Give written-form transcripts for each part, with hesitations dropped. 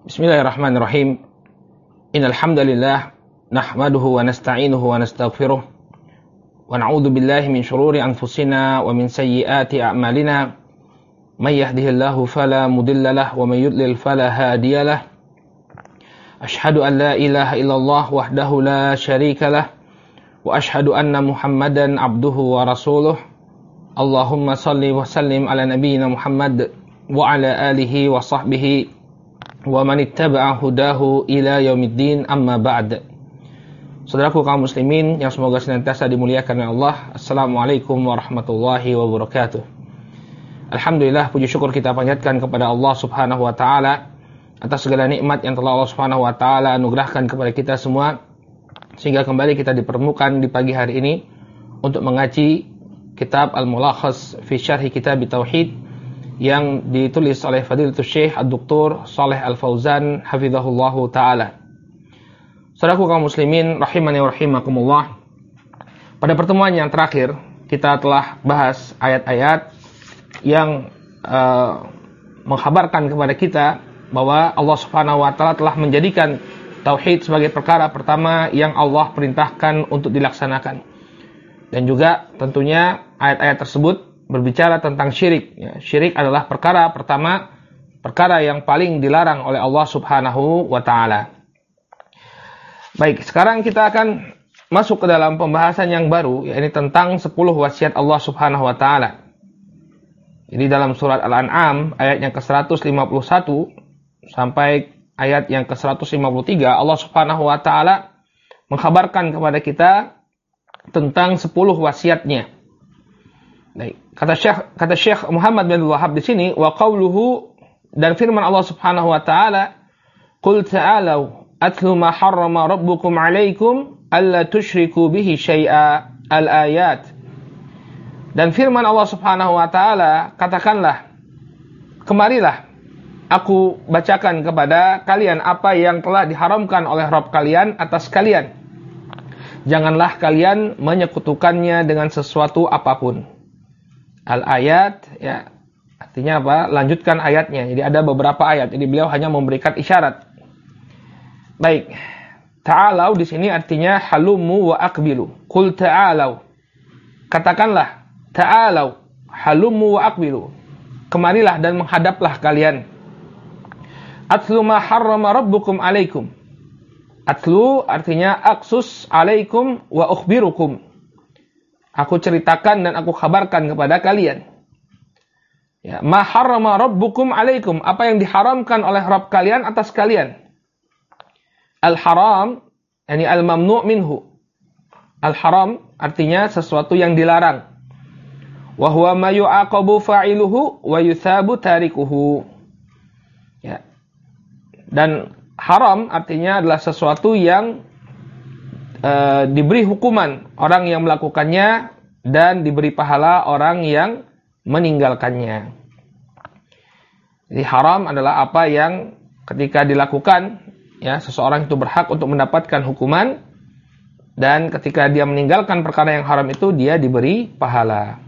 Bismillahirrahmanirrahim. Innal hamdalillah nahmaduhu wa nasta'inuhu wa nastaghfiruh wa na'udzu billahi min shururi anfusina wa min sayyiati a'malina. May yahdihillahu fala mudilla lahu wa may yudlil fala hadiya lahu. Ashhadu an la ilaha illallah wahdahu la syarika lahu wa ashhadu anna Muhammadan abduhu wa rasuluh. Allahumma shalli wa sallim ala nabiyyina Muhammad wa ala alihi wa sahbihi wa man ittaba'a hudahu ila yaumiddin, amma ba'd. Saudaraku kaum muslimin yang semoga senantiasa dimuliakan oleh Allah, Assalamualaikum warahmatullahi wabarakatuh. Alhamdulillah, puji syukur kita panjatkan kepada Allah Subhanahu wa taala atas segala nikmat yang telah Allah Subhanahu wa taala anugerahkan kepada kita semua, sehingga kembali kita dipertemukan di pagi hari ini untuk mengaji kitab Al-Mulakhas fi Syarhi Kitab Tauhid yang ditulis oleh Fadilatul Syekh Ad-Doktor Shalih Al-Fauzan hafizahullahu taala. Saudaraku kaum muslimin rahimani wa rahimakumullah. Pada pertemuan yang terakhir kita telah bahas ayat-ayat yang mengkhabarkan kepada kita bahwa Allah Subhanahu wa taala telah menjadikan tauhid sebagai perkara pertama yang Allah perintahkan untuk dilaksanakan. Dan juga tentunya ayat-ayat tersebut berbicara tentang syirik. Syirik adalah perkara pertama, perkara yang paling dilarang oleh Allah Subhanahu wa taala. Baik, sekarang kita akan masuk ke dalam pembahasan yang baru, yaitu tentang 10 wasiat Allah Subhanahu wa taala. Jadi dalam surat Al-An'am ayat yang ke-151 sampai ayat yang ke-153, Allah Subhanahu wa taala mengkhabarkan kepada kita tentang 10 wasiatnya. Baik, kata Syekh Muhammad bin Wahab di sini, wa qauluhu, dan firman Allah Subhanahu wa taala, qul ta'alu atlu ma harrama rabbukum 'alaikum alla tusyriku bihi syai'a, al-ayat. Dan firman Allah Subhanahu wa taala, katakanlah, kemarilah aku bacakan kepada kalian apa yang telah diharamkan oleh Rabb kalian atas kalian. Janganlah kalian menyekutukannya dengan sesuatu apapun. Al-ayat, ya, artinya apa? Lanjutkan ayatnya. Jadi ada beberapa ayat. Jadi beliau hanya memberikan isyarat. Baik. Ta'alau di sini artinya halumu wa aqbilu. Qul ta'alau. Katakanlah, ta'alau, halumu wa aqbilu. Kemarilah dan menghadaplah kalian. Atlu ma harrama rabbukum alaikum. Atlu artinya aksus alaikum wa ukhbirukum. Aku ceritakan dan aku kabarkan kepada kalian. Ya, ma harrama rabbukum alaikum, apa yang diharamkan oleh Rabb kalian atas kalian. Al-haram, yani al-mamnu' minhu. Al-haram artinya sesuatu yang dilarang. Wa huwa ma yu'aqabu fa'iluhu wa yuthabu tarikuhu. Ya. Dan haram artinya adalah sesuatu yang diberi hukuman orang yang melakukannya dan diberi pahala orang yang meninggalkannya. Jadi haram adalah apa yang ketika dilakukan, ya, seseorang itu berhak untuk mendapatkan hukuman, dan ketika dia meninggalkan perkara yang haram itu dia diberi pahala.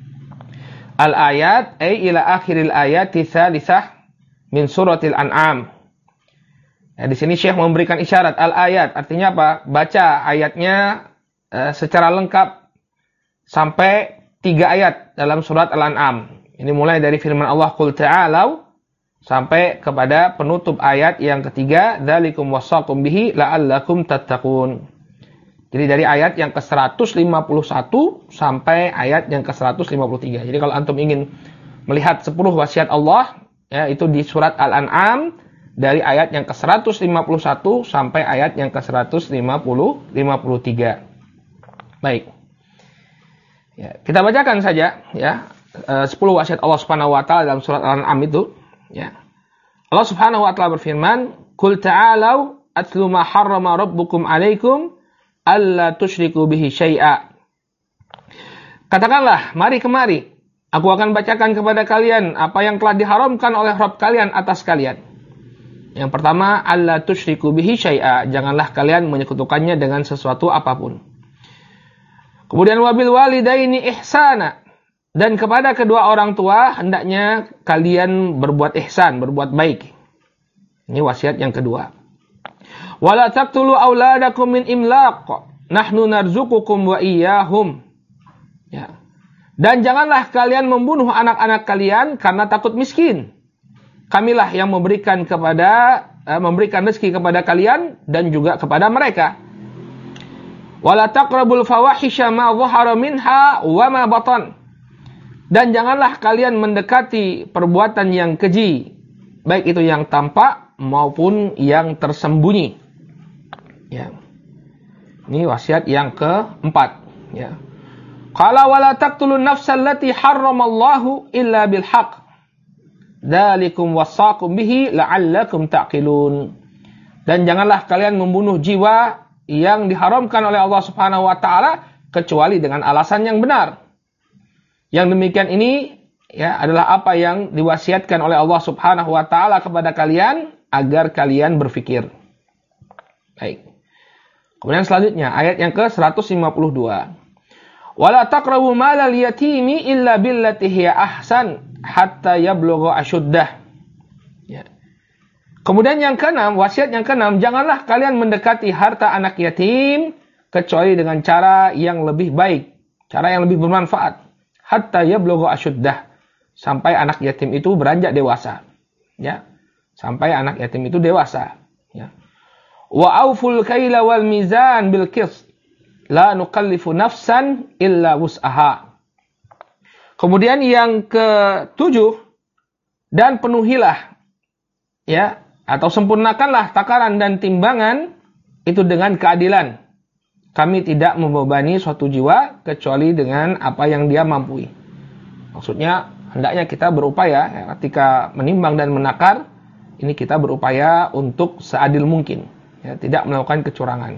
Al-ayat ay ila akhiril ayati tsalitsah min suratil An'am. Ya, di sini Syekh memberikan isyarat al-ayat, artinya apa? Baca ayatnya secara lengkap sampai 3 ayat dalam surat Al-An'am. Ini mulai dari firman Allah qul ta'alau sampai kepada penutup ayat yang ketiga, dzalikum wasaqum bihi la'allakum tattaqun. Jadi dari ayat yang ke-151 sampai ayat yang ke-153. Jadi kalau antum ingin melihat 10 wasiat Allah, ya, itu di surat Al-An'am dari ayat yang ke-151 sampai ayat yang ke-153. Baik. Ya, kita bacakan saja, ya, 10 wasiat Allah Subhanahu wa taala dalam surat Al-An'am itu, ya. Allah Subhanahu wa taala berfirman, "Qul ta'alau atlu ma harrama rabbukum 'alaikum alla tusyriku bihi syai'a." Katakanlah, mari kemari, aku akan bacakan kepada kalian apa yang telah diharamkan oleh Rabb kalian atas kalian. Yang pertama, alla tusyriku bihi syai'a, janganlah kalian menyekutukannya dengan sesuatu apapun. Kemudian wabil walidaini ihsana, dan kepada kedua orang tua hendaknya kalian berbuat ihsan, berbuat baik. Ini wasiat yang kedua. Wala taqtulu auladakum min imlaq. Nahnu narzuqukum wa iyyahum. Ya. Dan janganlah kalian membunuh anak-anak kalian karena takut miskin. Kamilah yang memberikan rezeki kepada kalian dan juga kepada mereka. Wala taqrabul fawahisha ma dhahara minha wa ma batan. Dan janganlah kalian mendekati perbuatan yang keji, baik itu yang tampak maupun yang tersembunyi. Ya. Ini wasiat yang keempat, ya. Qala wala taqtulun nafsal lati harramallahu illa bil haqq. Dzalikum wasaqum bihi la'allakum taqilun. Dan janganlah kalian membunuh jiwa yang diharamkan oleh Allah Subhanahu wa taala kecuali dengan alasan yang benar. Yang demikian ini ya adalah apa yang diwasiatkan oleh Allah Subhanahu wa taala kepada kalian agar kalian berfikir. Baik. Kemudian selanjutnya ayat yang ke-152. Wala taqrabu malal yatimi illa billati hiya ahsan hatta yablugha asyuddah. Ya. Kemudian yang keenam, wasiat yang keenam, janganlah kalian mendekati harta anak yatim kecuali dengan cara yang lebih baik, cara yang lebih bermanfaat. Hatta yablugha asyuddah, sampai anak yatim itu beranjak dewasa. Ya. Sampai anak yatim itu dewasa, ya. Wa auful kaila wal mizan bil qist. La nukallifu nafsan illa wus'aha. Kemudian yang ketujuh, dan penuhilah ya atau sempurnakanlah takaran dan timbangan itu dengan keadilan. Kami tidak membebani suatu jiwa kecuali dengan apa yang dia mampu. Maksudnya hendaknya kita berupaya ya, ketika menimbang dan menakar, ini kita berupaya untuk seadil mungkin, ya, tidak melakukan kecurangan.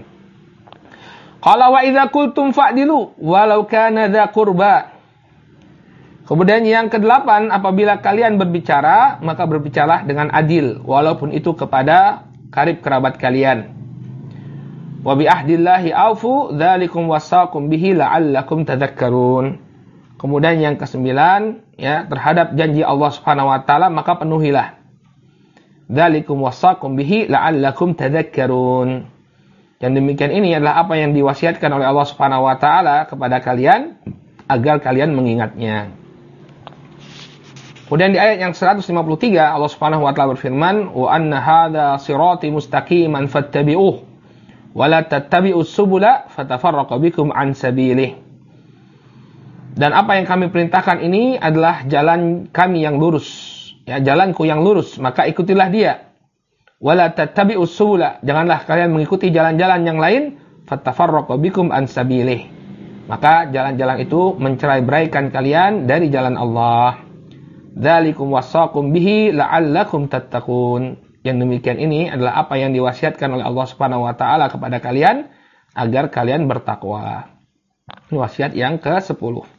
Qala wa idza qultum fa'dilu walau kana dza qurba. Kemudian yang kedelapan, apabila kalian berbicara, maka berbicaralah dengan adil walaupun itu kepada karib kerabat kalian. Wa bi ahdillahi aufu dzalikum wasaqum bihi la'allakum tadhakkarun. Kemudian yang kesembilan, ya, terhadap janji Allah Subhanahu wa taala maka penuhilah. Dzalikum wasaqum bihi la'allakum tadhakkarun. Yang demikian ini adalah apa yang diwasiatkan oleh Allah Subhanahu wa taala kepada kalian agar kalian mengingatnya. Kemudian di ayat yang 153 Allah Subhanahu wa taala berfirman, "Wa anna hadza sirati mustaqiman fattabi'uh wa la tattabi'us subula fatafarraqu bikum an sabilih." Dan apa yang kami perintahkan ini adalah jalan kami yang lurus, ya, jalanku yang lurus, maka ikutilah dia. Wala tattabi'us subula, janganlah kalian mengikuti jalan-jalan yang lain, fatafarraqu bikum an sabilih. Maka jalan-jalan itu mencerai-beraikan kalian dari jalan Allah. Dzalikum wasaqum bihi la'allakum tattaqun. Yang demikian ini adalah apa yang diwasiatkan oleh Allah Subhanahu wa taala kepada kalian agar kalian bertakwa. Ini wasiat yang ke-10.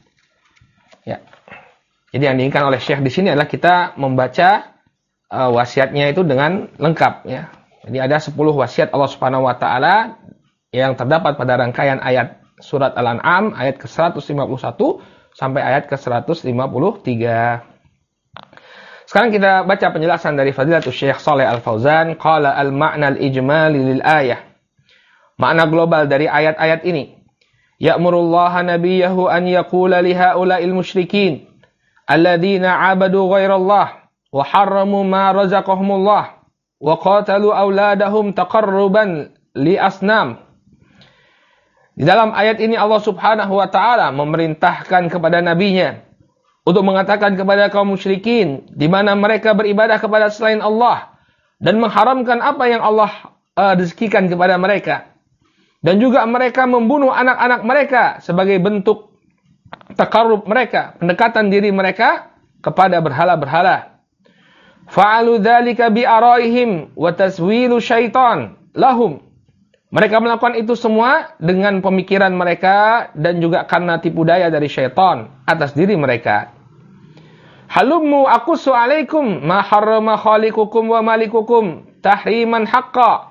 Ya. Jadi yang diinginkan oleh Syekh di sini adalah kita membaca wasiatnya itu dengan lengkap, ya. Jadi ada 10 wasiat Allah Subhanahu wa taala yang terdapat pada rangkaian ayat surat Al-An'am ayat ke-151 sampai ayat ke-153. Sekarang kita baca penjelasan dari Fadilatul Syekh Shalih Al-Fauzan, qala al-ma'na al-ijmali lil ayah. Makna global dari ayat-ayat ini. Ya'murullaha nabiyahu an yaqula li haula'il musyrikin alladzina 'abadu ghairallah wa harramu ma razaqahumullah wa qatalu auladahum taqarruban li asnam. Di dalam ayat ini Allah Subhanahu wa taala memerintahkan kepada nabinya untuk mengatakan kepada kaum musyrikin di mana mereka beribadah kepada selain Allah dan mengharamkan apa yang Allah rezekikan kepada mereka, dan juga mereka membunuh anak-anak mereka sebagai bentuk takarrub mereka, pendekatan diri mereka kepada berhala-berhala. Fa'alu dzalika bi araihim wa taswilu syaitan lahum. Mereka melakukan itu semua dengan pemikiran mereka dan juga karena tipu daya dari syaitan atas diri mereka. Halummu aqussu alaikum ma harrama khaliqukum wa malikukum tahriman haqqa.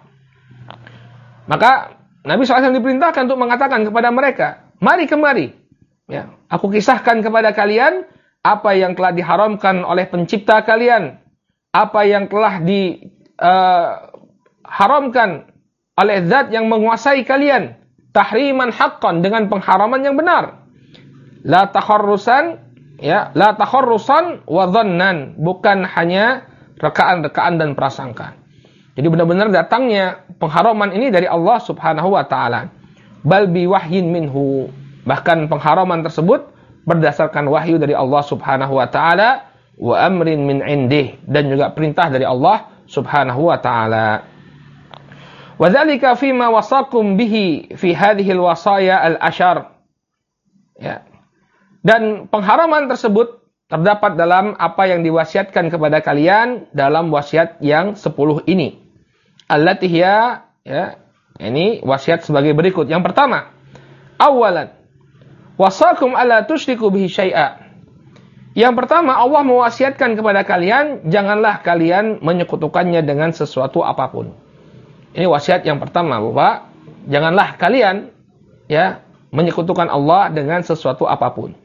Maka Nabi SAW diperintahkan untuk mengatakan kepada mereka, mari kemari. Ya, aku kisahkan kepada kalian apa yang telah diharamkan oleh pencipta kalian, apa yang telah diharamkan oleh zat yang menguasai kalian, tahriman haqqan, dengan pengharaman yang benar. La takharrusan, ya, la takharrusan wa dhannan, bukan hanya rekaan-rekaan dan prasangka. Jadi benar-benar datangnya pengharaman ini dari Allah Subhanahu wa taala. Bal bi wahyin minhu, bahkan pengharaman tersebut berdasarkan wahyu dari Allah Subhanahu wa taala, wa amrin min indih, dan juga perintah dari Allah Subhanahu wa taala. Wa dzalika fima wasaqum bihi fi hadhihi al-wasaya al-ashar. Ya. Dan pengharaman tersebut terdapat dalam apa yang diwasiatkan kepada kalian dalam wasiat yang 10 ini. Allati hiya, ya, ini wasiat sebagai berikut. Yang pertama, awalan wasaqum alla tusyriku bihi syai'a. Yang pertama, Allah mewasiatkan kepada kalian, janganlah kalian menyekutukannya dengan sesuatu apapun. Ini wasiat yang pertama, Bapak. Janganlah kalian, ya, menyekutukan Allah dengan sesuatu apapun.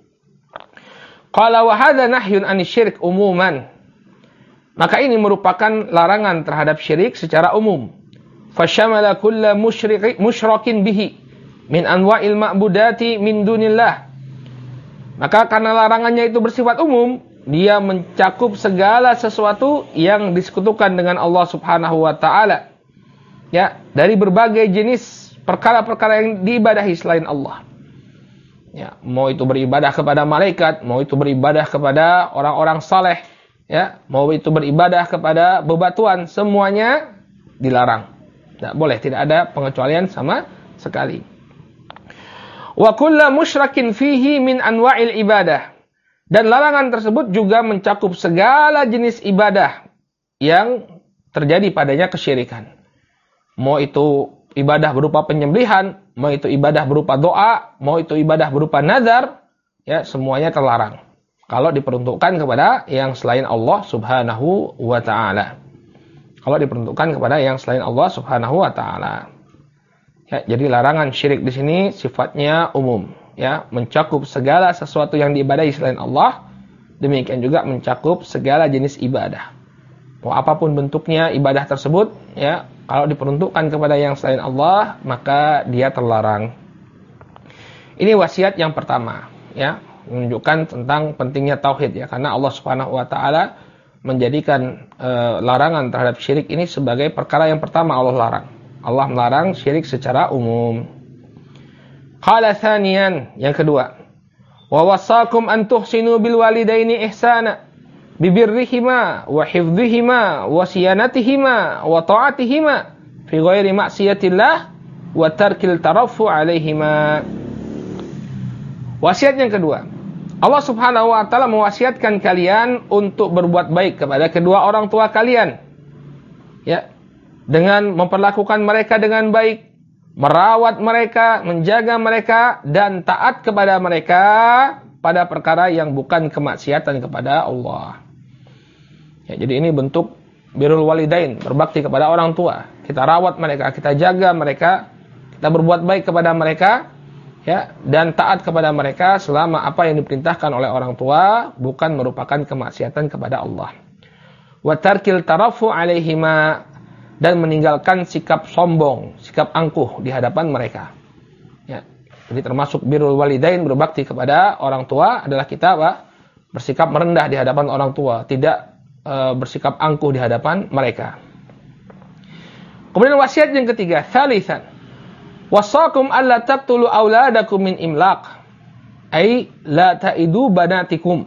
Qala wa hadza nahyun 'anil syirik umuman. Maka ini merupakan larangan terhadap syirik secara umum. Fasyamala kulla musyrikin bihi min anwa'il ma'budati min dunillah. Maka karena larangannya itu bersifat umum, dia mencakup segala sesuatu yang disekutukan dengan Allah Subhanahu wa taala. Ya, dari berbagai jenis perkara-perkara yang diibadahi selain Allah. Ya, mau itu beribadah kepada malaikat, mau itu beribadah kepada orang-orang saleh, ya, mau itu beribadah kepada bebatuan, semuanya dilarang. Tidak boleh, tidak ada pengecualian sama sekali. Wa kullu musyrakin fihi min anwa'il ibadah. Dan larangan tersebut juga mencakup segala jenis ibadah yang terjadi padanya kesyirikan. Mau itu ibadah berupa penyembelihan, mau itu ibadah berupa doa, mau itu ibadah berupa nazar, ya, semuanya terlarang kalau diperuntukkan kepada yang selain Allah Subhanahu wa taala. Kalau diperuntukkan kepada yang selain Allah Subhanahu wa taala. Ya, jadi larangan syirik di sini sifatnya umum, ya, mencakup segala sesuatu yang diibadahi selain Allah, demikian juga mencakup segala jenis ibadah. Mau apapun bentuknya ibadah tersebut, ya, kalau diperuntukkan kepada yang selain Allah, maka dia terlarang. Ini wasiat yang pertama, ya, menunjukkan tentang pentingnya tauhid, ya, karena Allah Subhanahu wa taala menjadikan larangan terhadap syirik ini sebagai perkara yang pertama Allah larang. Allah melarang syirik secara umum. Qala thaniyan, yang kedua, wa wassakum an tuhsinu bil walidaini ihsana bibirrihima wa hifdhihima wa siyanatihima wa ta'atihima fi ghairi ma'siyatillah wa tarkil tarafu alaihima. Wasiat yang kedua, Allah Subhanahu wa taala mewasiatkan kalian untuk berbuat baik kepada kedua orang tua kalian, ya, dengan memperlakukan mereka dengan baik, merawat mereka, menjaga mereka, dan taat kepada mereka pada perkara yang bukan kemaksiatan kepada Allah. Ya, jadi ini bentuk birrul walidain, berbakti kepada orang tua. Kita rawat mereka, kita jaga mereka, kita berbuat baik kepada mereka, ya, dan taat kepada mereka selama apa yang diperintahkan oleh orang tua bukan merupakan kemaksiatan kepada Allah. Wa tarkil tarafu alaihima, dan meninggalkan sikap sombong, sikap angkuh di hadapan mereka. Ya, jadi termasuk birrul walidain, berbakti kepada orang tua adalah kita, Pak, bersikap merendah di hadapan orang tua, tidak bersikap angkuh di hadapan mereka. Kemudian wasiat yang ketiga, thalithan, wasakum alla taqtulu auladakum min imlaq, ai la ta'idu banatikum.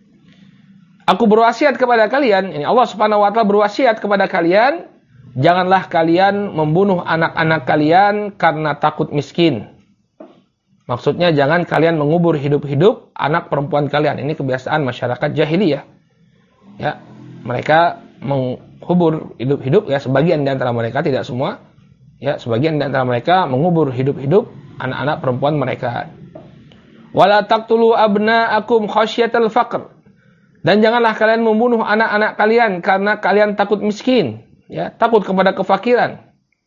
Aku berwasiat kepada kalian, ini Allah Subhanahu wa taala berwasiat kepada kalian, janganlah kalian membunuh anak-anak kalian karena takut miskin. Maksudnya jangan kalian mengubur hidup-hidup anak perempuan kalian. Ini kebiasaan masyarakat jahiliyah. Ya, mereka mengubur hidup-hidup, ya, sebagian di antara mereka, tidak semua. Ya, sebagian di antara mereka mengubur hidup-hidup anak-anak perempuan mereka. Wala taqtulu abna'akum khasyatal faqr. Dan janganlah kalian membunuh anak-anak kalian karena kalian takut miskin, ya, takut kepada kefakiran.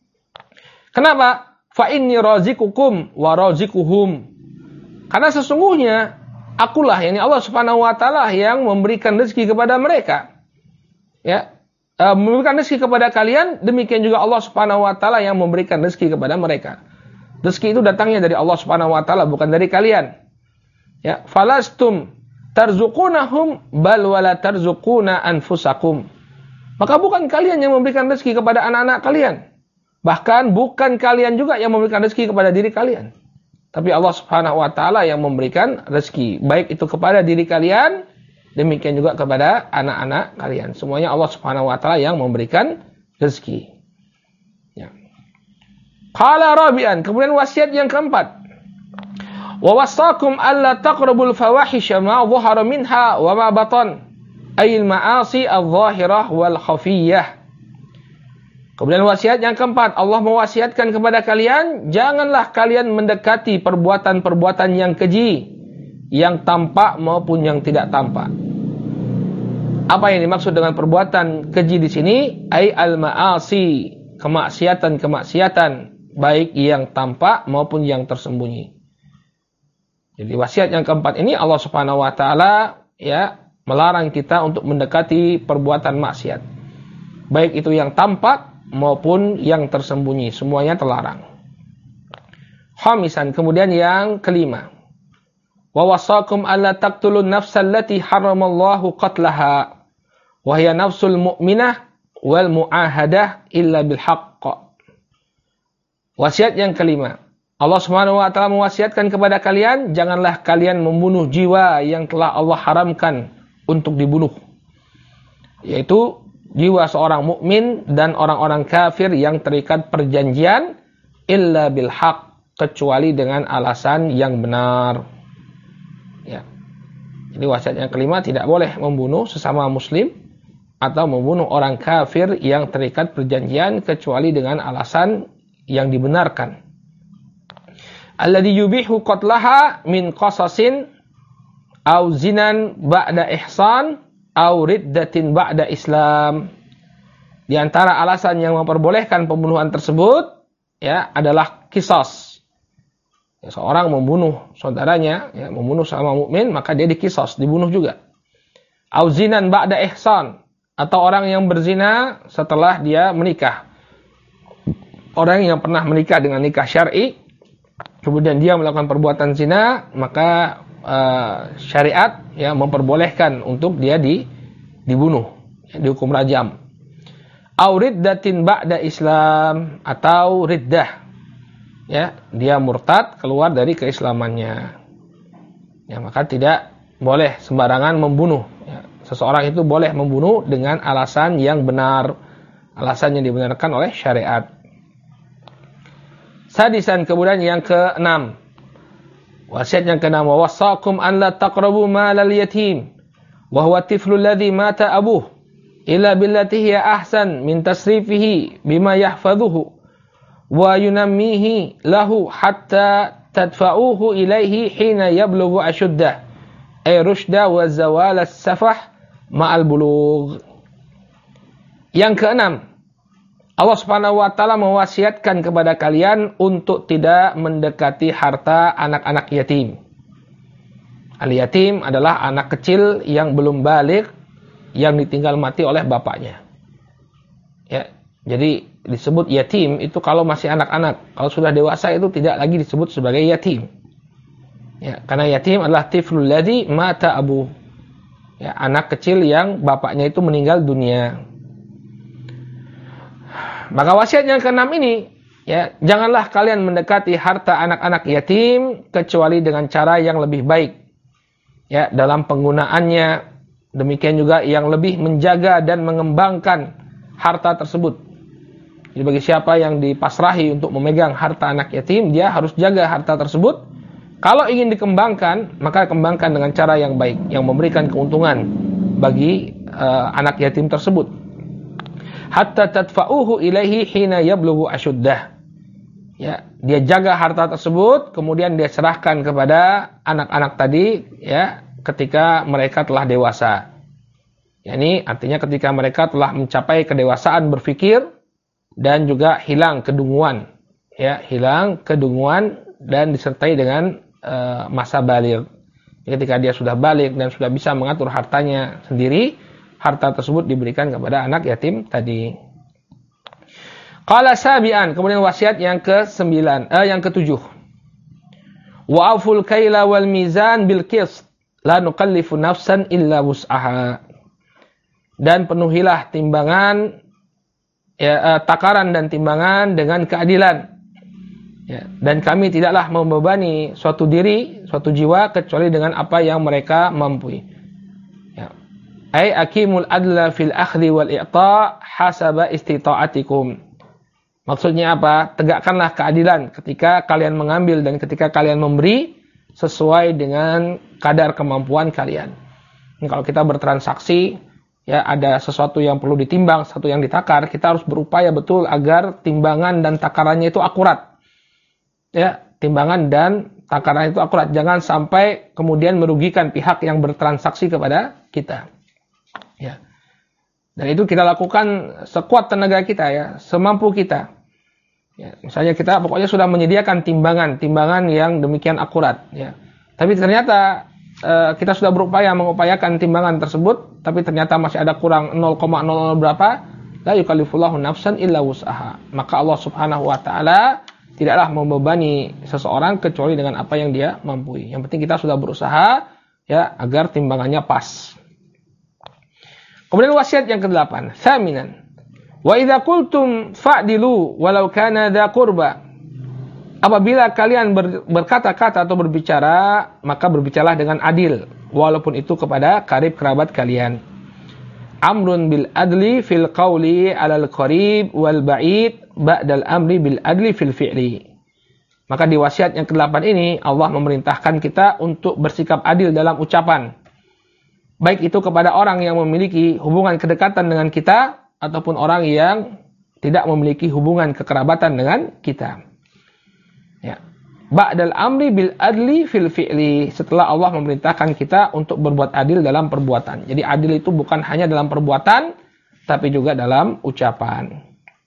Kenapa? Fa inni razikukum wa razikuhum. Karena sesungguhnya akulah, yakni Allah Subhanahu wa taala, yang memberikan rezeki kepada mereka. Ya. memberikan rezeki kepada kalian, demikian juga Allah Subhanahu wa taala yang memberikan rezeki kepada mereka. Rezeki itu datangnya dari Allah Subhanahu wa taala, bukan dari kalian. Ya, falastum tarzuqunahum bal wala tarzuquna anfusakum. Maka bukan kalian yang memberikan rezeki kepada anak-anak kalian. Bahkan bukan kalian juga yang memberikan rezeki kepada diri kalian. Tapi Allah Subhanahu wa taala yang memberikan rezeki, baik itu kepada diri kalian, demikian juga kepada anak-anak kalian. Semuanya Allah Subhanahu wa taala yang memberikan rezeki. Ya. Qala rabi'an, kemudian wasiat yang keempat. Wa wasakum alla taqrabul fawahisha ma dhahara minha wa ma batan, ayil ma'asi adh-dhahirah wal khafiyyah. Kemudian wasiat yang keempat, Allah mewasiatkan kepada kalian, janganlah kalian mendekati perbuatan-perbuatan yang keji, yang tampak maupun yang tidak tampak. Apa yang dimaksud dengan perbuatan keji di sini? Ai al-ma'asi, kemaksiatan-kemaksiatan, baik yang tampak maupun yang tersembunyi. Jadi wasiat yang keempat ini Allah Subhanahu wa taala ya melarang kita untuk mendekati perbuatan maksiat. Baik itu yang tampak maupun yang tersembunyi, semuanya terlarang. Khamisan, kemudian yang kelima. Wa wasakum alla taqtulun nafsal lati haramallahu qatlaha wa hiya nafsul mu'minah wal mu'ahadah illa bil haqq. Wasiat yang kelima. Allah Subhanahu wa taala mewasiatkan kepada kalian, janganlah kalian membunuh jiwa yang telah Allah haramkan untuk dibunuh. Yaitu jiwa seorang mukmin dan orang-orang kafir yang terikat perjanjian illa bil haqq, kecuali dengan alasan yang benar. Ya. Jadi wasiat yang kelima, tidak boleh membunuh sesama muslim atau membunuh orang kafir yang terikat perjanjian kecuali dengan alasan yang dibenarkan. Alladhi yubihu qatlaha min qasasin au zinan ba'da ihsan au riddatin ba'da Islam. Di antara alasan yang memperbolehkan pembunuhan tersebut ya adalah qisas. Ya, seorang membunuh saudaranya, ya, membunuh sama mukmin, maka dia diqisas, dibunuh juga. Au zinan ba'da ihsan, atau orang yang berzina setelah dia menikah. Orang yang pernah menikah dengan nikah syar'i, kemudian dia melakukan perbuatan zina, maka syariat ya memperbolehkan untuk dia dibunuh, ya, dihukum rajam. Au riddatin ba'da Islam, atau riddah, ya, dia murtad, keluar dari keislamannya. Ya, maka tidak boleh sembarangan membunuh. Ya. Seseorang itu boleh membunuh dengan alasan yang benar, alasan yang dibenarkan oleh syariat. Sadisan, kemudian yang keenam. Wasiat yang keenam, wa wasakum an la taqrabu malal yatim wa huwa tiflul ladzi mata abuh illa billati hiya ahsan min tasrifihi bima yahfazuhu wa yunammihi lahu hatta tadfa'uhu ilaihi hina yablughu ashuddah ay rushda wa zawal as-safah ma'al bulugh. Yang keenam, Allah Subhanahu wa taala mewasiatkan kepada kalian untuk tidak mendekati harta anak-anak yatim. Al-yatim adalah anak kecil yang belum baligh, yang ditinggal mati oleh bapaknya. Ya, jadi disebut yatim itu kalau masih anak-anak. Kalau sudah dewasa itu tidak lagi disebut sebagai yatim. Ya, karena yatim adalah tiflul ladzi mata abu. Ya, anak kecil yang bapaknya itu meninggal dunia. Maka wasiat yang keenam ini, ya, janganlah kalian mendekati harta anak-anak yatim kecuali dengan cara yang lebih baik. Ya, dalam penggunaannya, demikian juga yang lebih menjaga dan mengembangkan harta tersebut. Jadi bagi siapa yang dipasrahi untuk memegang harta anak yatim, dia harus jaga harta tersebut. Kalau ingin dikembangkan, maka kembangkan dengan cara yang baik, yang memberikan keuntungan bagi anak yatim tersebut. Hatta tadfa'uhu ilaihi hina yablughu ashuddah. Ya, dia jaga harta tersebut, kemudian dia serahkan kepada anak-anak tadi, ya, ketika mereka telah dewasa. Ya, ini artinya ketika mereka telah mencapai kedewasaan berpikir dan juga hilang kedunguan, ya, hilang kedunguan dan disertai dengan masa baligh. Ketika dia sudah baligh dan sudah bisa mengatur hartanya sendiri, harta tersebut diberikan kepada anak yatim tadi. Qala sabi'an, kemudian wasiat yang yang ketujuh. Wa auful kaila wal mizan bil qist, la nukallifu nafsan illa wus'aha. Dan penuhilah timbangan, takaran dan timbangan dengan keadilan. Ya, dan kami tidaklah membebani suatu diri, suatu jiwa kecuali dengan apa yang mereka mampu. Ya. Ai aqimul adla fil akhdhi wal i'ta' hasaba istita'atikum. Maksudnya apa? Tegakkanlah keadilan ketika kalian mengambil dan ketika kalian memberi sesuai dengan kadar kemampuan kalian. Ini kalau kita bertransaksi, ya ada sesuatu yang perlu ditimbang, sesuatu yang ditakar, kita harus berupaya betul agar timbangan dan takarannya itu akurat. Ya, timbangan dan takaran itu akurat. Jangan sampai kemudian merugikan pihak yang bertransaksi kepada kita. Ya. Dan itu kita lakukan sekuat tenaga kita, ya, semampu kita. Ya, misalnya kita pokoknya sudah menyediakan timbangan yang demikian akurat. Ya. Tapi ternyata kita sudah mengupayakan timbangan tersebut, tapi ternyata masih ada kurang 0,00 berapa, la yukallifullahu nafsan illa wus'aha. Maka Allah Subhanahu wa taala tidaklah membebani seseorang kecuali dengan apa yang dia mampu. Yang penting kita sudah berusaha, ya, agar timbangannya pas. Kemudian wasiat yang ke-8, thaminan. Wa idza qultum fa'dilu walau kana dza qurba. Apabila kalian berkata-kata atau berbicara, maka berbicaralah dengan adil, walaupun itu kepada karib kerabat kalian. Amrun bil adli fil qawli 'alal qarib wal ba'id ba'dal amri bil adli fil fi'li. Maka di wasiat yang ke-8 ini Allah memerintahkan kita untuk bersikap adil dalam ucapan. Baik itu kepada orang yang memiliki hubungan kedekatan dengan kita ataupun orang yang tidak memiliki hubungan kekerabatan dengan kita. Ya. Ba'dal amri bil adli fil fi'li, setelah Allah memerintahkan kita untuk berbuat adil dalam perbuatan. Jadi adil itu bukan hanya dalam perbuatan, tapi juga dalam ucapan.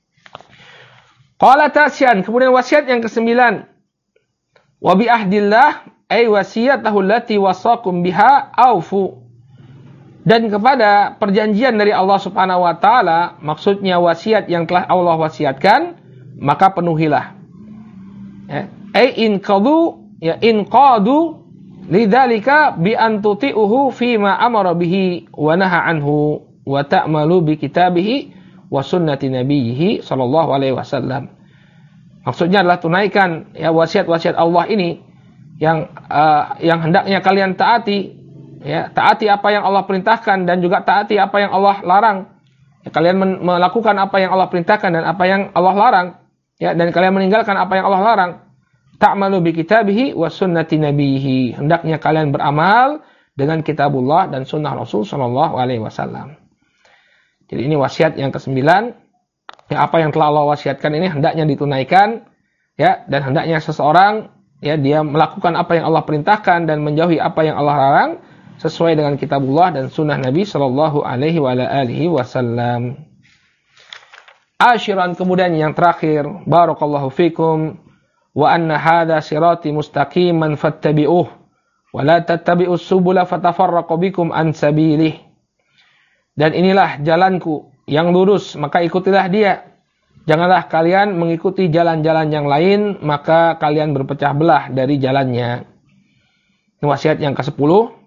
Qala tasyan, kemudian wasiat yang ke-9. Wa bi ahdillah ay wasiyatahu allati wasakum biha aufu. Dan kepada perjanjian dari Allah Subhanahu wa taala, maksudnya wasiat yang telah Allah wasiatkan, maka penuhilah. Ya. In qadu lidzalika bi an tuti'uhu fi ma amara bihi wa naha anhu wa ta'malu bi kitabihi wa sunnati nabiyhi sallallahu alaihi wasallam. Maksudnya adalah tunaikan, ya, wasiat-wasiat Allah ini yang hendaknya kalian taati, ya, taati apa yang Allah perintahkan dan juga taati apa yang Allah larang. Ya, kalian melakukan apa yang Allah perintahkan dan apa yang Allah larang, ya, dan kalian meninggalkan apa yang Allah larang. Ta'malu bi kitabihi wa sunnati nabiyhi. Hendaknya kalian beramal dengan kitabullah dan sunnah Rasul sallallahu alaihi wasallam. Jadi ini wasiat yang ke-9. Ya, apa yang telah Allah wasiatkan ini hendaknya ditunaikan, ya, dan hendaknya seseorang, ya, dia melakukan apa yang Allah perintahkan dan menjauhi apa yang Allah larang sesuai dengan kitabullah dan sunnah Nabi sallallahu alaihi wasallam. Ashiran, kemudian yang terakhir, barakallahu fikum. Wa anna hadha sirati mustaqiman fattabi'uh wa la tattabi'us subula fatafarraqu bikum an sabilih. Dan inilah jalanku yang lurus, maka ikutilah dia. Janganlah kalian mengikuti jalan-jalan yang lain, maka kalian berpecah belah dari jalannya. Ini wasiat yang ke-10.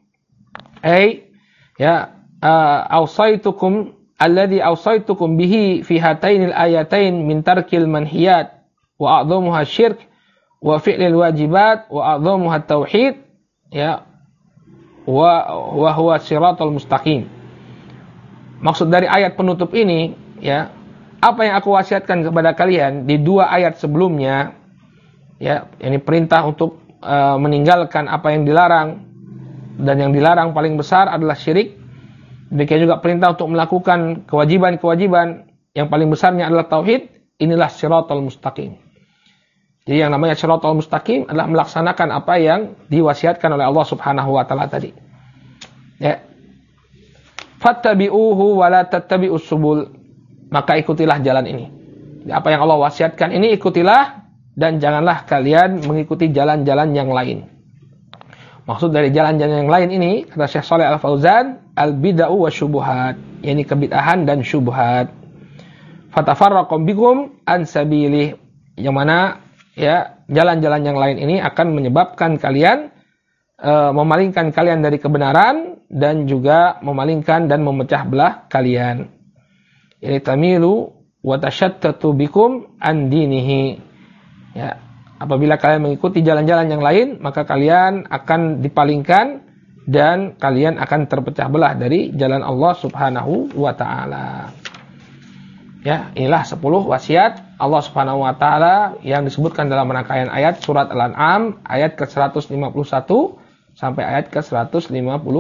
Awsaitukum alladhi awsaitukum bihi fi hatainil ayatain min tarkil manhiyat wa a'dhamuha syirk wa fi'lil wajibat wa a'dhamuha tauhid, ya, wa huwa siratal mustaqim. Maksud dari ayat penutup ini, ya, apa yang aku wasiatkan kepada kalian di 2 ayat sebelumnya, ya, ini perintah untuk meninggalkan apa yang dilarang, dan yang dilarang paling besar adalah syirik. Demikian juga perintah untuk melakukan kewajiban-kewajiban yang paling besarnya adalah tauhid. Inilah siratal mustaqim. Jadi yang namanya siratal mustaqim adalah melaksanakan apa yang diwasiatkan oleh Allah Subhanahu wa taala tadi. Ya. Fattabi'uhu wa la tattabi'us subul. Maka ikutilah jalan ini. Jadi apa yang Allah wasiatkan ini ikutilah dan janganlah kalian mengikuti jalan-jalan yang lain. Maksud dari jalan-jalan yang lain ini, kata Syekh Shalih Al-Fauzan, al-bid'ah wa syubhat, yakni kebid'ahan dan syubhat. Fatafarraqu bikum an sabilih, yang mana ya jalan-jalan yang lain ini akan menyebabkan kalian memalingkan kalian dari kebenaran dan juga memalingkan dan memecah belah kalian. Yani tamilu wa tashattatu bikum an dinihi. Ya, apabila kalian mengikuti jalan-jalan yang lain, maka kalian akan dipalingkan dan kalian akan terpecah belah dari jalan Allah Subhanahu wa taala. Ya, inilah 10 wasiat Allah Subhanahu wa taala yang disebutkan dalam rangkaian ayat surat Al-An'am ayat ke-151 sampai ayat ke-153.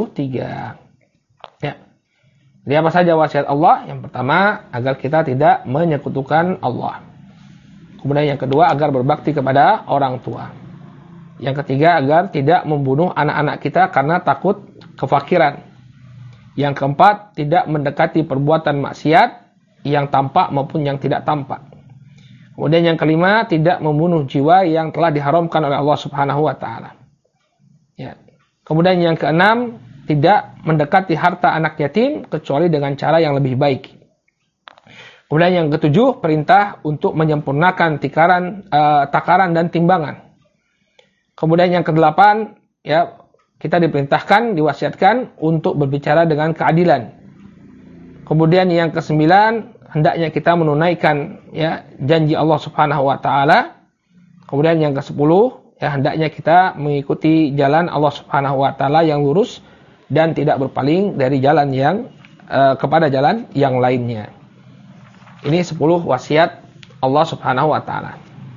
Ya. Jadi apa saja wasiat Allah? Yang pertama, agar kita tidak menyekutukan Allah. Kemudian yang kedua, agar berbakti kepada orang tua. Yang ketiga, agar tidak membunuh anak-anak kita karena takut kefakiran. Yang keempat, tidak mendekati perbuatan maksiat yang tampak maupun yang tidak tampak. Kemudian yang kelima, tidak membunuh jiwa yang telah diharamkan oleh Allah Subhanahu wa taala. Ya. Kemudian yang keenam, tidak mendekati harta anak yatim kecuali dengan cara yang lebih baik. Kemudian yang ketujuh, perintah untuk menyempurnakan takaran dan timbangan. Kemudian yang kedelapan, ya, kita diperintahkan, diwasiatkan untuk berbicara dengan keadilan. Kemudian yang kesembilan, hendaknya kita menunaikan ya janji Allah Subhanahu wa taala. Kemudian yang ke-10, ya hendaknya kita mengikuti jalan Allah Subhanahu wa taala yang lurus dan tidak berpaling dari jalan yang kepada jalan yang lainnya. Ini 10 wasiat Allah Subhanahu wa taala.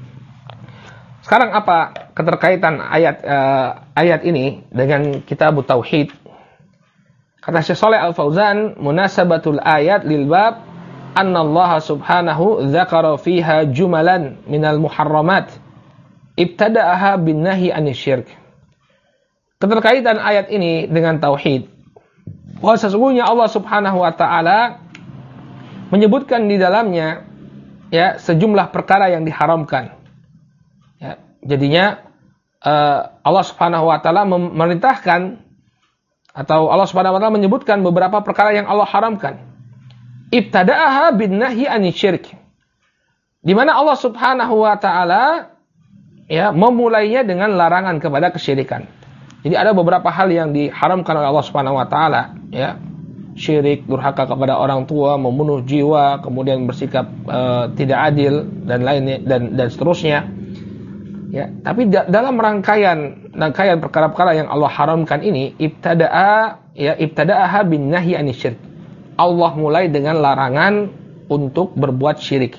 Sekarang apa keterkaitan ayat ini dengan kitab tauhid? Kata Syekh Shalih Al-Fauzan, munasabatul ayat lil bab anna Allah Subhanahu dzakara fiha jumalan minal muharramat ibtada'aha bin nahyi anisyirk. Keterkaitan ayat ini dengan tauhid, bahwa sesungguhnya Allah Subhanahu wa taala menyebutkan di dalamnya ya sejumlah perkara yang diharamkan. Ya, jadinya Allah Subhanahu wa taala memerintahkan atau Allah Subhanahu wa taala menyebutkan beberapa perkara yang Allah haramkan. Ibtada'aha bin nahyi anisyirk. Di mana Allah Subhanahu wa taala ya memulainya dengan larangan kepada kesyirikan. Jadi ada beberapa hal yang diharamkan oleh Allah Subhanahu wa taala, ya. Syirik, durhaka kepada orang tua, membunuh jiwa, kemudian bersikap tidak adil dan lainnya dan seterusnya. Ya, tapi dalam rangkaian perkara-perkara yang Allah haramkan ini, ibtada'aha bin nahyi anisyirk. Allah mulai dengan larangan untuk berbuat syirik.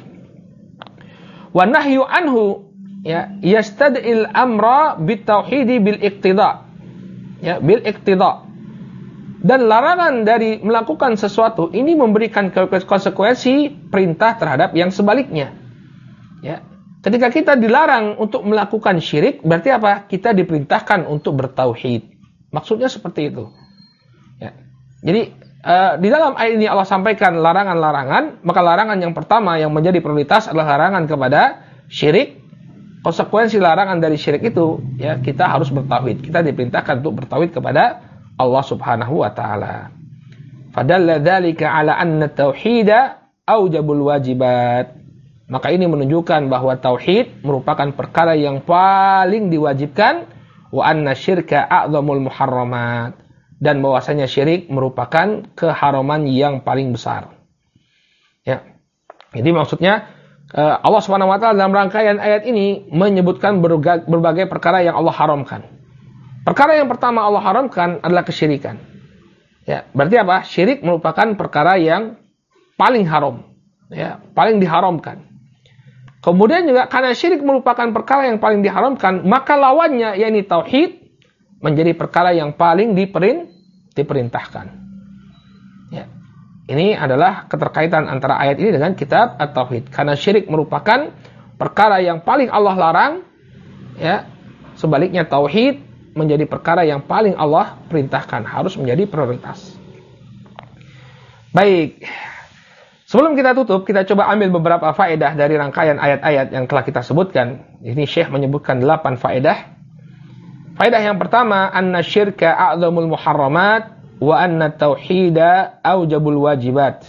Wa nahyu anhu ya yastad'il amra bitauhidi bil iqtida. Ya, bil iqtida. Dan larangan dari melakukan sesuatu ini memberikan konsekuensi perintah terhadap yang sebaliknya. Ya. Ketika kita dilarang untuk melakukan syirik, berarti apa? Kita diperintahkan untuk bertauhid. Maksudnya seperti itu. Ya. Jadi di dalam ayat ini Allah sampaikan larangan-larangan, maka larangan yang pertama yang menjadi prioritas adalah larangan kepada syirik. Konsekuensi larangan dari syirik itu, ya kita harus bertauhid. Kita diperintahkan untuk bertauhid kepada Allah Subhanahu wa taala. Fadalla dzalika ala anna tauhida aujabul wajibat. Maka ini menunjukkan bahwa tauhid merupakan perkara yang paling diwajibkan, wa anna syirka a'zamul muharramat, dan bahwasanya syirik merupakan keharaman yang paling besar. Ya. Jadi maksudnya Allah Subhanahu wa taala dalam rangkaian ayat ini menyebutkan berbagai perkara yang Allah haramkan. Perkara yang pertama Allah haramkan adalah kesyirikan. Ya, berarti apa? Syirik merupakan perkara yang paling haram, ya, paling diharamkan. Kemudian juga karena syirik merupakan perkara yang paling diharamkan, maka lawannya yakni tauhid menjadi perkara yang paling diperintahkan. Ya. Ini adalah keterkaitan antara ayat ini dengan kitab At-Tauhid. Karena syirik merupakan perkara yang paling Allah larang, ya. Sebaliknya tauhid menjadi perkara yang paling Allah perintahkan, harus menjadi prioritas. Baik. Sebelum kita tutup, kita coba ambil beberapa faedah dari rangkaian ayat-ayat yang telah kita sebutkan. Ini Syekh menyebutkan 8 faedah. Faedah yang pertama, anna syirka a'zamul muharramat wa anna tauhida aujabul wajibat.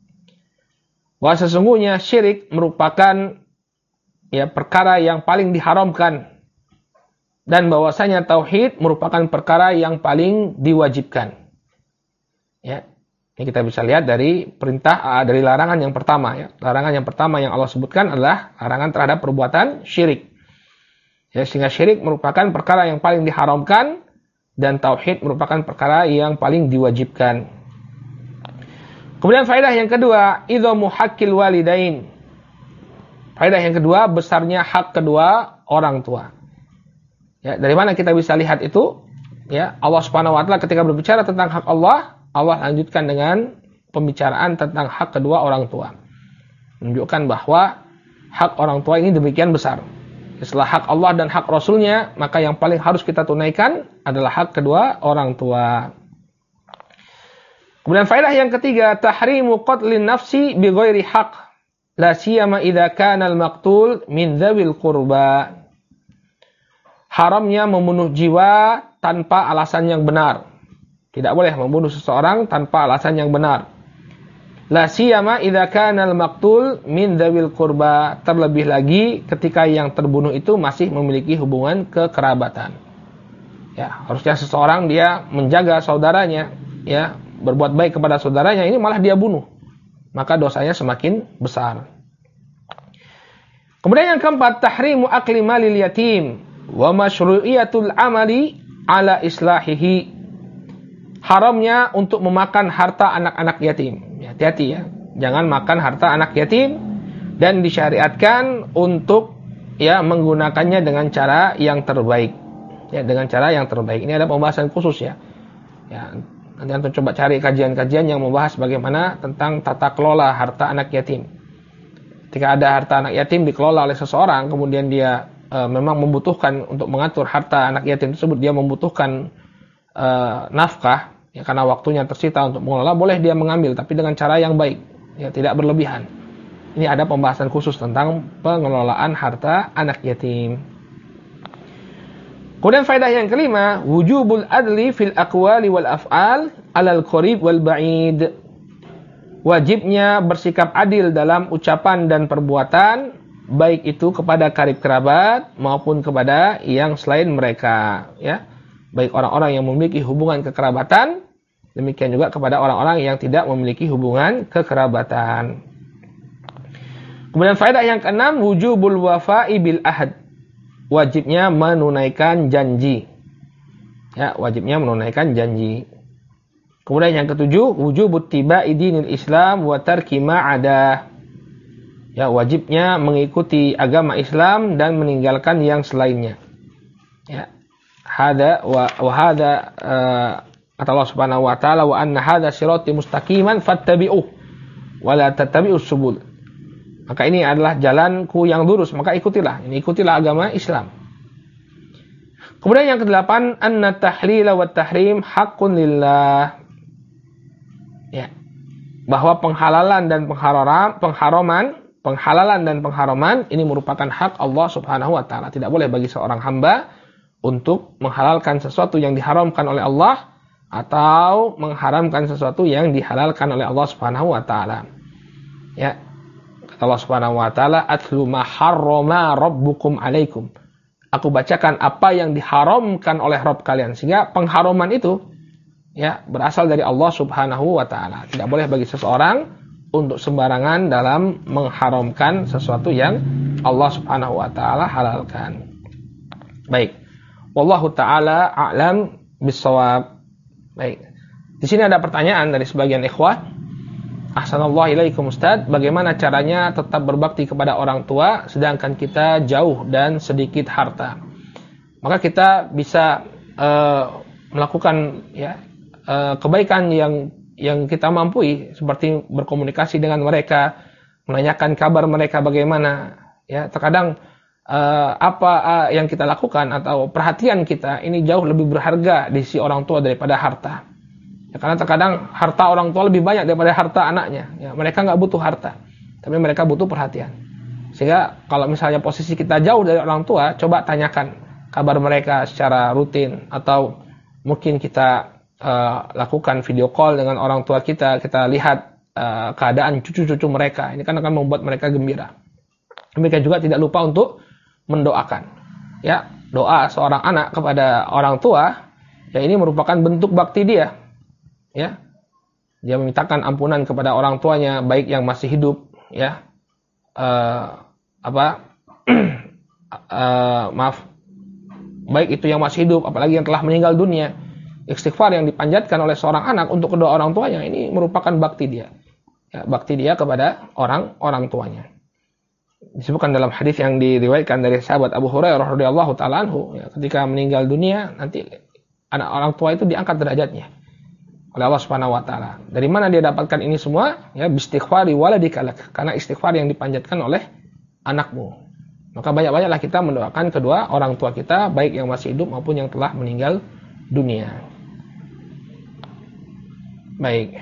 Bahwa sesungguhnya syirik merupakan perkara yang paling diharamkan dan bahwasanya tauhid merupakan perkara yang paling diwajibkan. Ya. Ini kita bisa lihat dari dari larangan yang pertama. Ya. Larangan yang pertama yang Allah sebutkan adalah larangan terhadap perbuatan syirik. Ya, sehingga syirik merupakan perkara yang paling diharamkan dan tauhid merupakan perkara yang paling diwajibkan. Kemudian faedah yang kedua, idzamu haqqil walidain. Faedah yang kedua, besarnya hak kedua orang tua. Ya, dari mana kita bisa lihat itu? Ya, Allah Subhanahu wa taala ketika berbicara tentang hak Allah, Allah lanjutkan dengan pembicaraan tentang hak kedua orang tua. Menunjukkan bahwa hak orang tua ini demikian besar. Setelah hak Allah dan hak Rasulnya, maka yang paling harus kita tunaikan adalah hak kedua orang tua. Kemudian faedah yang ketiga, tahrimu qatlin nafsi bi ghairi haq, la siyama idza kana al-maqtul min dzawil qurba. Haramnya membunuh jiwa tanpa alasan yang benar. Tidak boleh membunuh seseorang tanpa alasan yang benar. La siyama idza kana al-maqtul min dzawil qurba, terlebih lagi ketika yang terbunuh itu masih memiliki hubungan kekerabatan. Ya, harusnya seseorang dia menjaga saudaranya, ya, berbuat baik kepada saudaranya, ini malah dia bunuh. Maka dosanya semakin besar. Kemudian yang keempat, tahrimu akli malil yatim wa masyru'iyatul amali ala islahihi. Haramnya untuk memakan harta anak-anak yatim. Hati-hati ya, jangan makan harta anak yatim, dan disyariatkan untuk menggunakannya dengan cara yang terbaik. Ya, dengan cara yang terbaik. Ini ada pembahasan khusus ya. Ya, nanti antum coba cari kajian-kajian yang membahas bagaimana tentang tata kelola harta anak yatim. Ketika ada harta anak yatim dikelola oleh seseorang, kemudian dia memang membutuhkan untuk mengatur harta anak yatim tersebut, dia membutuhkan nafkah, ya, karena waktunya tersita untuk mengelola, boleh dia mengambil, tapi dengan cara yang baik, ya, tidak berlebihan. Ini ada pembahasan khusus tentang pengelolaan harta anak yatim. Kemudian faedah yang kelima, wujubul adli fil aqwali wal af'al alal qarib wal ba'id. Wajibnya bersikap adil dalam ucapan dan perbuatan, baik itu kepada karib kerabat maupun kepada yang selain mereka, ya. Baik orang-orang yang memiliki hubungan kekerabatan, demikian juga kepada orang-orang yang tidak memiliki hubungan kekerabatan. Kemudian faedah yang keenam, wujubul wafa'i bil ahad. Wajibnya menunaikan janji. Ya, wajibnya menunaikan janji. Kemudian yang ketujuh, wujubut tiba'i dinil Islam wa tarki ma'adah. Ya, wajibnya mengikuti agama Islam dan meninggalkan yang selainnya. Ya. Hada wa hada kata Allah Subhanahu wa taala, wa anna hadza sirati mustaqiman fattabi'uh wa la tattabi'us subul. Maka ini adalah jalanku yang lurus, maka ikutilah. Ini ikutilah agama Islam. Kemudian yang kedelapan, anna tahlila wa tahrim haqqun lillah. Ya. Bahwa penghalalan dan pengharaman ini merupakan hak Allah Subhanahu wa taala. Tidak boleh bagi seorang hamba untuk menghalalkan sesuatu yang diharamkan oleh Allah atau mengharamkan sesuatu yang dihalalkan oleh Allah Subhanahu wa taala. Ya. Kata Allah Subhanahu wa taala, "Atlu ma harrama rabbukum 'alaikum." Aku bacakan apa yang diharamkan oleh Rabb kalian. Sehingga pengharaman itu berasal dari Allah Subhanahu wa taala. Tidak boleh bagi seseorang untuk sembarangan dalam mengharamkan sesuatu yang Allah Subhanahu wa taala halalkan. Baik. Wallahu ta'ala a'lam bis-shawab. Baik. Di sini ada pertanyaan dari sebagian ikhwah. Ahsanallahu ilaikum Ustaz, bagaimana caranya tetap berbakti kepada orang tua sedangkan kita jauh dan sedikit harta? Maka kita bisa melakukan kebaikan yang kita mampu, seperti berkomunikasi dengan mereka, menanyakan kabar mereka bagaimana. Ya, terkadang apa yang kita lakukan atau perhatian kita ini jauh lebih berharga di sisi orang tua daripada harta. Ya, karena terkadang harta orang tua lebih banyak daripada harta anaknya. Ya, mereka nggak butuh harta, tapi mereka butuh perhatian. Sehingga kalau misalnya posisi kita jauh dari orang tua, coba tanyakan kabar mereka secara rutin, atau mungkin kita lakukan video call dengan orang tua kita lihat keadaan cucu-cucu mereka. Ini kan akan membuat mereka gembira. Demikian juga tidak lupa untuk mendoakan. Ya, doa seorang anak kepada orang tua, ya ini merupakan bentuk bakti dia. Ya, dia memintakan ampunan kepada orang tuanya, baik yang masih hidup, ya, baik itu yang masih hidup, apalagi yang telah meninggal dunia. Istighfar yang dipanjatkan oleh seorang anak untuk kedua orang tuanya ini merupakan bakti dia. Ya, bakti dia kepada orang tuanya. Disebutkan dalam hadis yang diriwayatkan dari sahabat Abu Hurairah radhiyallahu taala anhu, ya, ketika meninggal dunia nanti anak orang tua itu diangkat derajatnya oleh Allah Subhanahu wa taala. Dari mana dia dapatkan ini semua? Ya, bistighfari waladika lak, karena istighfar yang dipanjatkan oleh anakmu. Maka banyak-banyaklah kita mendoakan kedua orang tua kita, baik yang masih hidup maupun yang telah meninggal dunia. Baik.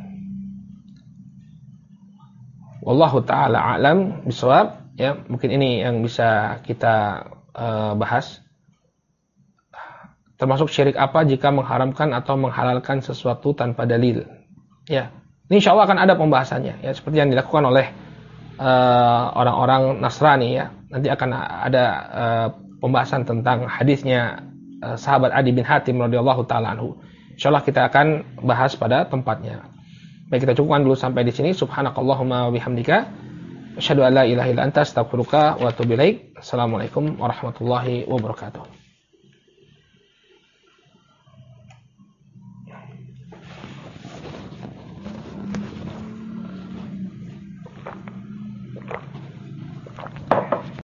Wallahu ta'ala a'lam bishawab. Ya, mungkin ini yang bisa kita bahas. Termasuk syirik apa jika mengharamkan atau menghalalkan sesuatu tanpa dalil. Ya, ini insya Allah akan ada pembahasannya. Ya, seperti yang dilakukan oleh orang-orang Nasrani. Ya, nanti akan ada pembahasan tentang hadisnya sahabat Adi bin Hatim radhiyallahu taala anhu. Insya Allah kita akan bahas pada tempatnya. Baik, kita cukupkan dulu sampai di sini. Subhanakallahumma wa bihamdika, asyhadu an la ilaha illa anta, astaghfiruka wa atubu ilaik. Assalamualaikum warahmatullahi wabarakatuh.